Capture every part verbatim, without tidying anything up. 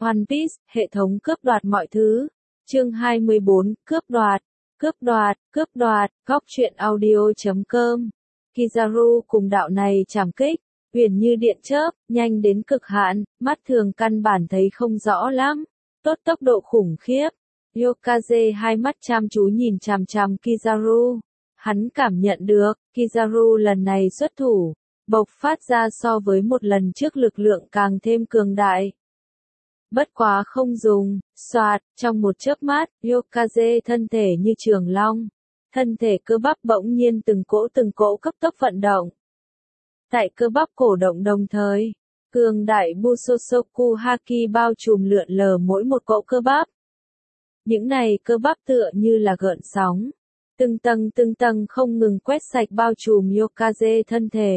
One Piece, hệ thống cướp đoạt mọi thứ. Chương hai mươi bốn, cướp đoạt, cướp đoạt, cướp đoạt, góc truyện audio.com. Kizaru cùng đạo này trảm kích, huyền như điện chớp, nhanh đến cực hạn, mắt thường căn bản thấy không rõ lắm. Tốt tốc độ khủng khiếp. Yokaze hai mắt chăm chú nhìn chằm chằm Kizaru. Hắn cảm nhận được, Kizaru lần này xuất thủ, bộc phát ra so với một lần trước lực lượng càng thêm cường đại. Bất quá không dùng, xoạt, trong một chớp mắt, Yokaze thân thể như trường long. Thân thể cơ bắp bỗng nhiên từng cỗ từng cỗ cấp tốc vận động. Tại cơ bắp cổ động đồng thời, cường đại Busosoku Haki bao trùm lượn lờ mỗi một cỗ cơ bắp. Những này cơ bắp tựa như là gợn sóng. Từng tầng từng tầng không ngừng quét sạch bao trùm Yokaze thân thể.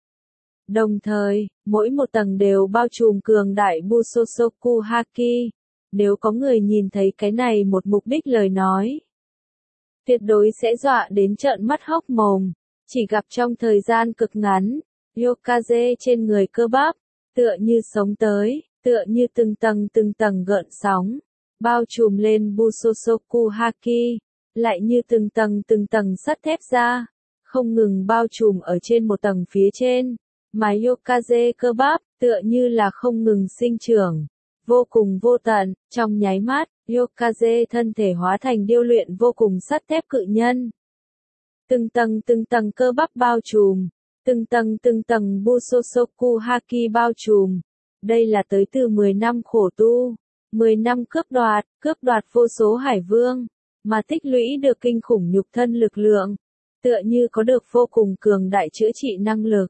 Đồng thời, mỗi một tầng đều bao trùm cường đại Busosoku Haki. Nếu có người nhìn thấy cái này một mục đích lời nói, tuyệt đối sẽ dọa đến trợn mắt hốc mồm. Chỉ gặp trong thời gian cực ngắn, Yokaze trên người cơ bắp, tựa như sống tới, tựa như từng tầng từng tầng gợn sóng, bao trùm lên Busosoku Haki, lại như từng tầng từng tầng sắt thép ra, không ngừng bao trùm ở trên một tầng phía trên. Mà Yokaze cơ bắp, tựa như là không ngừng sinh trưởng, vô cùng vô tận, trong nháy mắt, Yokaze thân thể hóa thành điêu luyện vô cùng sắt thép cự nhân. Từng tầng từng tầng cơ bắp bao trùm, từng tầng từng tầng Busosoku Haki bao trùm. Đây là tới từ mười năm khổ tu, mười năm cướp đoạt, cướp đoạt vô số hải vương, mà tích lũy được kinh khủng nhục thân lực lượng, tựa như có được vô cùng cường đại chữa trị năng lực.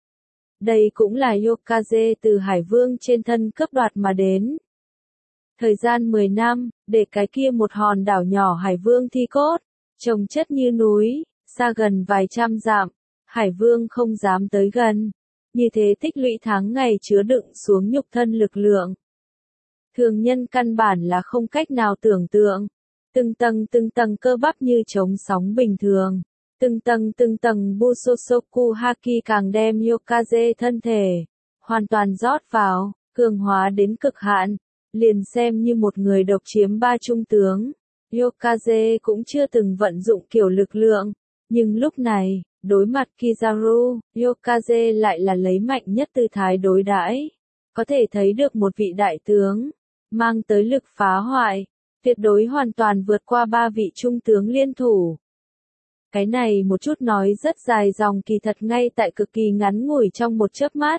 Đây cũng là Yokaze từ hải vương trên thân cướp đoạt mà đến. Thời gian mười năm, để cái kia một hòn đảo nhỏ hải vương thi cốt, chồng chất như núi, xa gần vài trăm dặm, hải vương không dám tới gần. Như thế tích lũy tháng ngày chứa đựng xuống nhục thân lực lượng. Thường nhân căn bản là không cách nào tưởng tượng. Từng tầng từng tầng cơ bắp như chống sóng bình thường. Từng tầng từng tầng Busosoku Haki càng đem Yokaze thân thể hoàn toàn rót vào, cường hóa đến cực hạn, liền xem như một người độc chiếm ba trung tướng. Yokaze cũng chưa từng vận dụng kiểu lực lượng, nhưng lúc này, đối mặt Kizaru, Yokaze lại là lấy mạnh nhất tư thái đối đãi. Có thể thấy được một vị đại tướng, mang tới lực phá hoại, tuyệt đối hoàn toàn vượt qua ba vị trung tướng liên thủ. Cái này một chút nói rất dài dòng kỳ thật ngay tại cực kỳ ngắn ngủi trong một chớp mắt.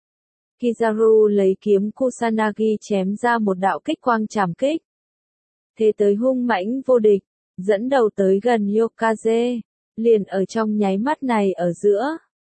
Kizaru lấy kiếm Kusanagi chém ra một đạo kích quang trảm kích. Thế tới hung mãnh vô địch, dẫn đầu tới gần Yokaze, liền ở trong nháy mắt này ở giữa.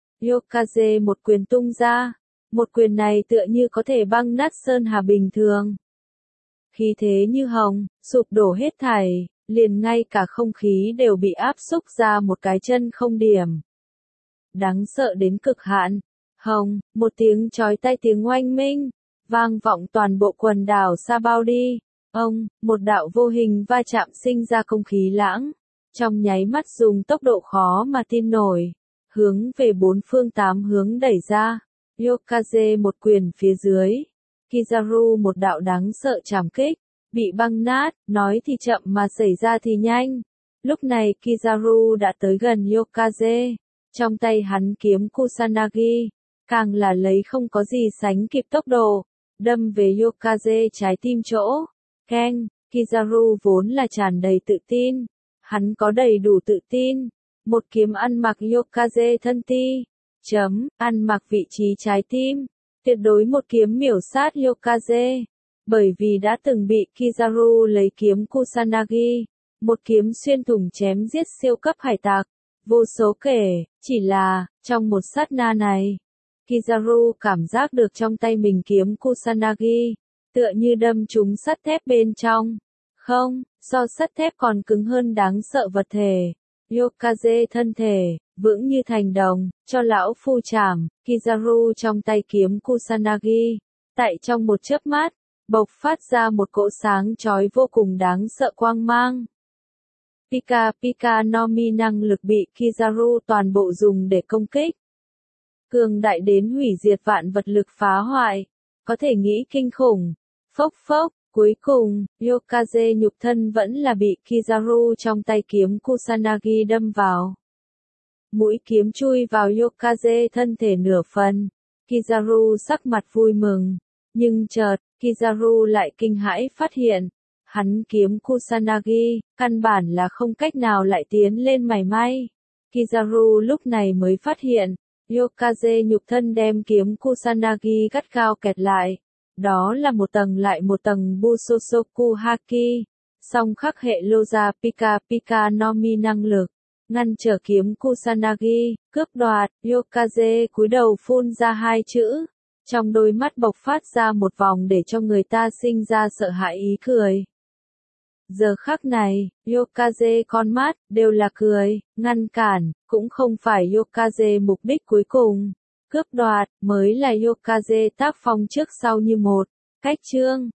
Yokaze một quyền tung ra, một quyền này tựa như có thể băng nát sơn hà bình thường. Khí thế như hồng, sụp đổ hết thảy. Liền ngay cả không khí đều bị áp xúc ra một cái chân không điểm. Đáng sợ đến cực hạn. Hồng, một tiếng chói tai tiếng oanh minh, vang vọng toàn bộ quần đảo Sabaody. Ông, một đạo vô hình va chạm sinh ra không khí lãng. Trong nháy mắt dùng tốc độ khó mà tin nổi. Hướng về bốn phương tám hướng đẩy ra. Yokaze một quyền phía dưới. Kizaru một đạo đáng sợ trảm kích. Bị băng nát, nói thì chậm mà xảy ra thì nhanh. Lúc này Kizaru đã tới gần Yokaze. Trong tay hắn kiếm Kusanagi, càng là lấy không có gì sánh kịp tốc độ, đâm về Yokaze trái tim chỗ. Keng, Kizaru vốn là tràn đầy tự tin. Hắn có đầy đủ tự tin. Một kiếm ăn mặc Yokaze thân ti. Chấm, ăn mặc vị trí trái tim. Tuyệt đối một kiếm miểu sát Yokaze. Bởi vì đã từng bị Kizaru lấy kiếm Kusanagi, một kiếm xuyên thủng chém giết siêu cấp hải tặc, vô số kể, chỉ là, trong một sát na này, Kizaru cảm giác được trong tay mình kiếm Kusanagi, tựa như đâm trúng sắt thép bên trong. Không, so sắt thép còn cứng hơn đáng sợ vật thể. Yokaze thân thể, vững như thành đồng, cho lão phu chảm, Kizaru trong tay kiếm Kusanagi, tại trong một chớp mắt, bộc phát ra một cỗ sáng chói vô cùng đáng sợ quang mang. Pika Pika no Mi năng lực bị Kizaru toàn bộ dùng để công kích. Cường đại đến hủy diệt vạn vật lực phá hoại, có thể nghĩ kinh khủng, Phốc phốc, cuối cùng, Yokaze nhục thân vẫn là bị Kizaru trong tay kiếm Kusanagi đâm vào. Mũi kiếm chui vào Yokaze thân thể nửa phần. Kizaru sắc mặt vui mừng. Nhưng chợt, Kizaru lại kinh hãi phát hiện. Hắn kiếm Kusanagi, căn bản là không cách nào lại tiến lên mảy may. Kizaru lúc này mới phát hiện. Yokaze nhục thân đem kiếm Kusanagi gắt gao kẹt lại. Đó là một tầng lại một tầng Busosoku Haki. Song khắc hệ Loza Pika Pika no Mi năng lực. Ngăn trở kiếm Kusanagi, cướp đoạt, Yokaze cúi đầu phun ra hai chữ. Trong đôi mắt bộc phát ra một vòng để cho người ta sinh ra sợ hãi ý cười. Giờ khắc này, Yokaze con mắt, đều là cười, ngăn cản, cũng không phải Yokaze mục đích cuối cùng. Cướp đoạt, mới là Yokaze tác phong trước sau như một. Cách chương